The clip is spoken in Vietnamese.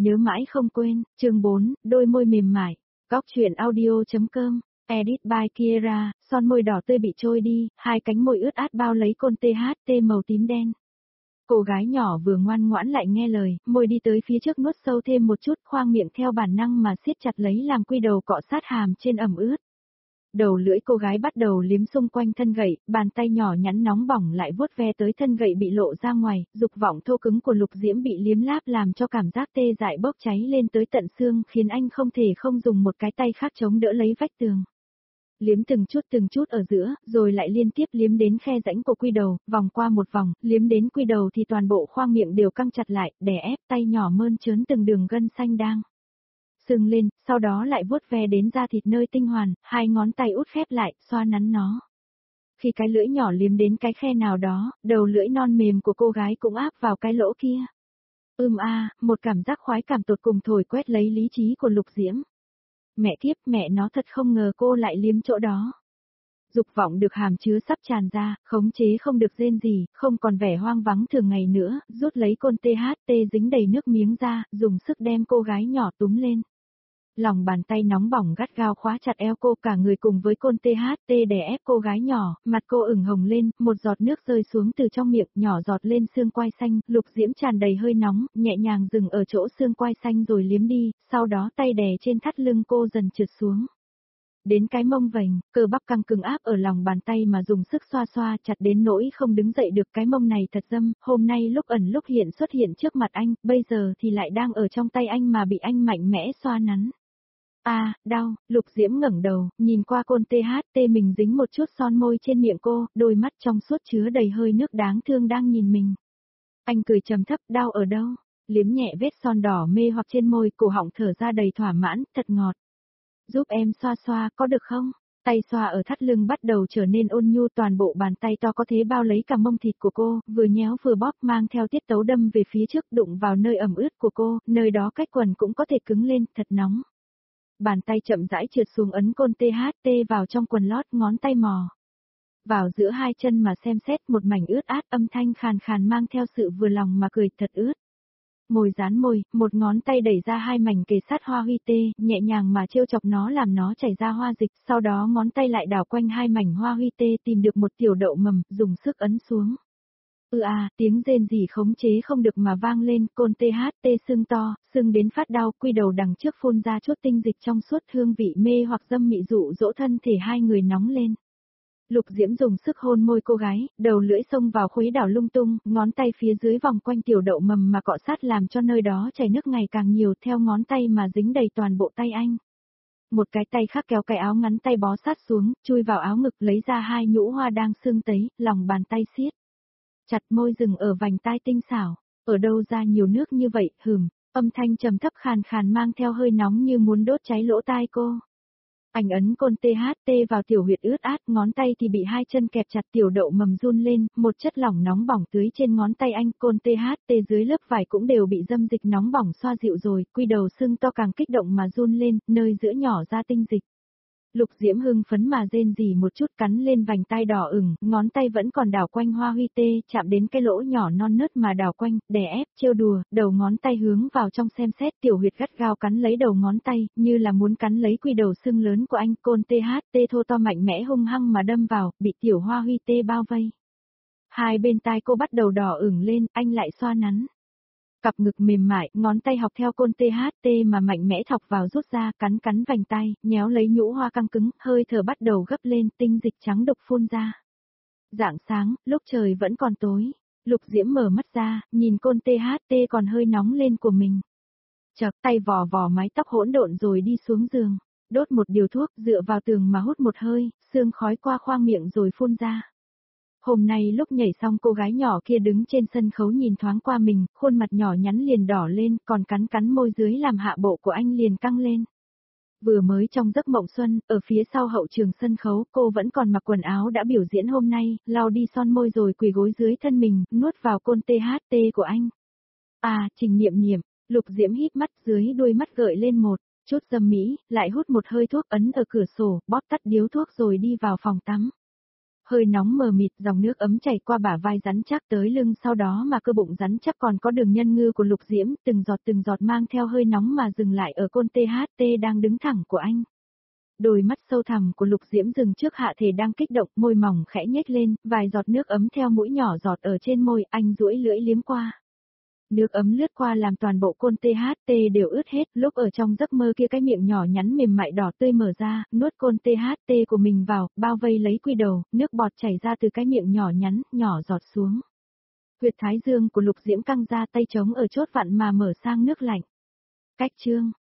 Nếu mãi không quên, chương 4, đôi môi mềm mại. Góc truyện audio.com, edit by Kiera, son môi đỏ tươi bị trôi đi, hai cánh môi ướt át bao lấy côn THT màu tím đen. Cô gái nhỏ vừa ngoan ngoãn lại nghe lời, môi đi tới phía trước nuốt sâu thêm một chút, khoang miệng theo bản năng mà siết chặt lấy làm quy đầu cọ sát hàm trên ẩm ướt. Đầu lưỡi cô gái bắt đầu liếm xung quanh thân gậy, bàn tay nhỏ nhắn nóng bỏng lại vuốt ve tới thân gậy bị lộ ra ngoài, dục vọng thô cứng của Lục Diễm bị liếm láp làm cho cảm giác tê dại bốc cháy lên tới tận xương, khiến anh không thể không dùng một cái tay khác chống đỡ lấy vách tường. Liếm từng chút ở giữa, rồi lại liên tiếp liếm đến khe rãnh của quy đầu, vòng qua một vòng, liếm đến quy đầu thì toàn bộ khoang miệng đều căng chặt lại, đè ép tay nhỏ mơn trớn từng đường gân xanh đang sưng lên, sau đó lại vuốt ve đến da thịt nơi tinh hoàn, hai ngón tay út khép lại, xoa nắn nó. Khi cái lưỡi nhỏ liếm đến cái khe nào đó, đầu lưỡi non mềm của cô gái cũng áp vào cái lỗ kia. Một cảm giác khoái cảm tột cùng thổi quét lấy lý trí của Lục Diễm. Mẹ kiếp, mẹ nó thật không ngờ cô lại liếm chỗ đó. Dục vọng được hàm chứa sắp tràn ra, khống chế không được rên gì, không còn vẻ hoang vắng thường ngày nữa, rút lấy côn THT dính đầy nước miếng ra, dùng sức đem cô gái nhỏ túm lên. Lòng bàn tay nóng bỏng gắt gao khóa chặt eo cô, cả người cùng với côn THT đè ép cô gái nhỏ, mặt cô ửng hồng lên, một giọt nước rơi xuống từ trong miệng, nhỏ giọt lên xương quai xanh, Lục Diễm tràn đầy hơi nóng, nhẹ nhàng dừng ở chỗ xương quai xanh rồi liếm đi, sau đó tay đè trên thắt lưng cô dần trượt xuống. Đến cái mông vành, cơ bắp căng cứng áp ở lòng bàn tay mà dùng sức xoa xoa chặt đến nỗi không đứng dậy được, cái mông này thật dâm, hôm nay lúc ẩn lúc hiện xuất hiện trước mặt anh, bây giờ thì lại đang ở trong tay anh mà bị anh mạnh mẽ xoa nắn. Đau, Lục Diễm ngẩng đầu, nhìn qua côn THT mình dính một chút son môi trên miệng cô, đôi mắt trong suốt chứa đầy hơi nước đáng thương đang nhìn mình. Anh cười trầm thấp, đau ở đâu? Liếm nhẹ vết son đỏ mê hoặc trên môi, cổ họng thở ra đầy thỏa mãn, thật ngọt. Giúp em xoa xoa, có được không? Tay xoa ở thắt lưng bắt đầu trở nên ôn nhu, toàn bộ bàn tay to có thế bao lấy cả mông thịt của cô, vừa nhéo vừa bóp mang theo tiết tấu đâm về phía trước, đụng vào nơi ẩm ướt của cô, nơi đó cách quần cũng có thể cứng lên, thật nóng. Bàn tay chậm rãi trượt xuống ấn côn THT vào trong quần lót, ngón tay mò vào giữa hai chân mà xem xét, một mảnh ướt át, âm thanh khàn khàn mang theo sự vừa lòng mà cười, thật ướt. Môi dán môi, một ngón tay đẩy ra hai mảnh kề sát hoa huy tê, nhẹ nhàng mà trêu chọc nó làm nó chảy ra hoa dịch, sau đó ngón tay lại đảo quanh hai mảnh hoa huy tê tìm được một tiểu đậu mầm, dùng sức ấn xuống. Tiếng rên rỉ khống chế không được mà vang lên, côn THT sưng to, sưng đến phát đau, quy đầu đằng trước phun ra chút tinh dịch trong suốt, hương vị mê hoặc dâm mị dụ dỗ thân thể hai người nóng lên. Lục Diễm dùng sức hôn môi cô gái, đầu lưỡi xông vào khuấy đảo lung tung, ngón tay phía dưới vòng quanh tiểu đậu mầm mà cọ sát làm cho nơi đó chảy nước ngày càng nhiều, theo ngón tay mà dính đầy toàn bộ tay anh. Một cái tay khác kéo cái áo ngắn tay bó sát xuống, chui vào áo ngực lấy ra hai nhũ hoa đang sưng tấy, lòng bàn tay siết chặt, môi dừng ở vành tai tinh xảo. Ở đâu ra nhiều nước như vậy, âm thanh trầm thấp khàn khàn mang theo hơi nóng như muốn đốt cháy lỗ tai cô. Anh ấn côn THT vào tiểu huyệt ướt át, ngón tay thì bị hai chân kẹp chặt, tiểu đậu mầm run lên, một chất lỏng nóng bỏng tưới trên ngón tay anh, côn THT dưới lớp vải cũng đều bị dâm dịch nóng bỏng xoa dịu rồi, quy đầu sưng to càng kích động mà run lên, nơi giữa nhỏ ra tinh dịch. Lục Diễm hưng phấn mà rên rỉ một chút, cắn lên vành tai đỏ ửng, ngón tay vẫn còn đảo quanh hoa huy tê, chạm đến cái lỗ nhỏ non nớt mà đảo quanh, đè ép, trêu đùa, đầu ngón tay hướng vào trong xem xét, tiểu huyệt gắt gao cắn lấy đầu ngón tay, như là muốn cắn lấy quy đầu sưng lớn của anh, côn THT thô to mạnh mẽ hung hăng mà đâm vào, bị tiểu hoa huy tê bao vây. Hai bên tai cô bắt đầu đỏ ửng lên, anh lại xoa nắn. Cặp ngực mềm mại, ngón tay học theo côn THT mà mạnh mẽ thọc vào rút ra, cắn vành tay, nhéo lấy nhũ hoa căng cứng, hơi thở bắt đầu gấp lên, tinh dịch trắng đục phun ra. Rạng sáng, lúc trời vẫn còn tối, Lục Diễm mở mắt ra, nhìn côn THT còn hơi nóng lên của mình. Chợt tay vò vò mái tóc hỗn độn rồi đi xuống giường, đốt một điều thuốc, dựa vào tường mà hút một hơi, sương khói qua khoang miệng rồi phun ra. Hôm nay lúc nhảy xong, cô gái nhỏ kia đứng trên sân khấu nhìn thoáng qua mình, khuôn mặt nhỏ nhắn liền đỏ lên, còn cắn môi dưới làm hạ bộ của anh liền căng lên. Vừa mới trong giấc mộng xuân, ở phía sau hậu trường sân khấu, cô vẫn còn mặc quần áo đã biểu diễn hôm nay, lau đi son môi rồi quỳ gối dưới thân mình, nuốt vào côn THT của anh. Trình Niệm Niệm, Lục Diễm híp mắt, dưới đuôi mắt gợi lên một chút dâm mỹ, lại hút một hơi thuốc, ấn ở cửa sổ, bóp tắt điếu thuốc rồi đi vào phòng tắm. Hơi nóng mờ mịt, dòng nước ấm chảy qua bả vai rắn chắc tới lưng, sau đó mà cơ bụng rắn chắc còn có đường nhân ngư của Lục Diễm, từng giọt mang theo hơi nóng mà dừng lại ở côn THT đang đứng thẳng của anh. Đôi mắt sâu thẳm của Lục Diễm dừng trước hạ thể đang kích động, môi mỏng khẽ nhếch lên, vài giọt nước ấm theo mũi nhỏ giọt ở trên môi, anh duỗi lưỡi liếm qua. Nước ấm lướt qua làm toàn bộ côn THT đều ướt hết, lúc ở trong giấc mơ kia cái miệng nhỏ nhắn mềm mại đỏ tươi mở ra, nuốt côn THT của mình vào, bao vây lấy quy đầu, nước bọt chảy ra từ cái miệng nhỏ nhắn, nhỏ giọt xuống. Huyệt thái dương của Lục Diễm căng ra, tay trống ở chốt vặn mà mở sang nước lạnh. Cách chương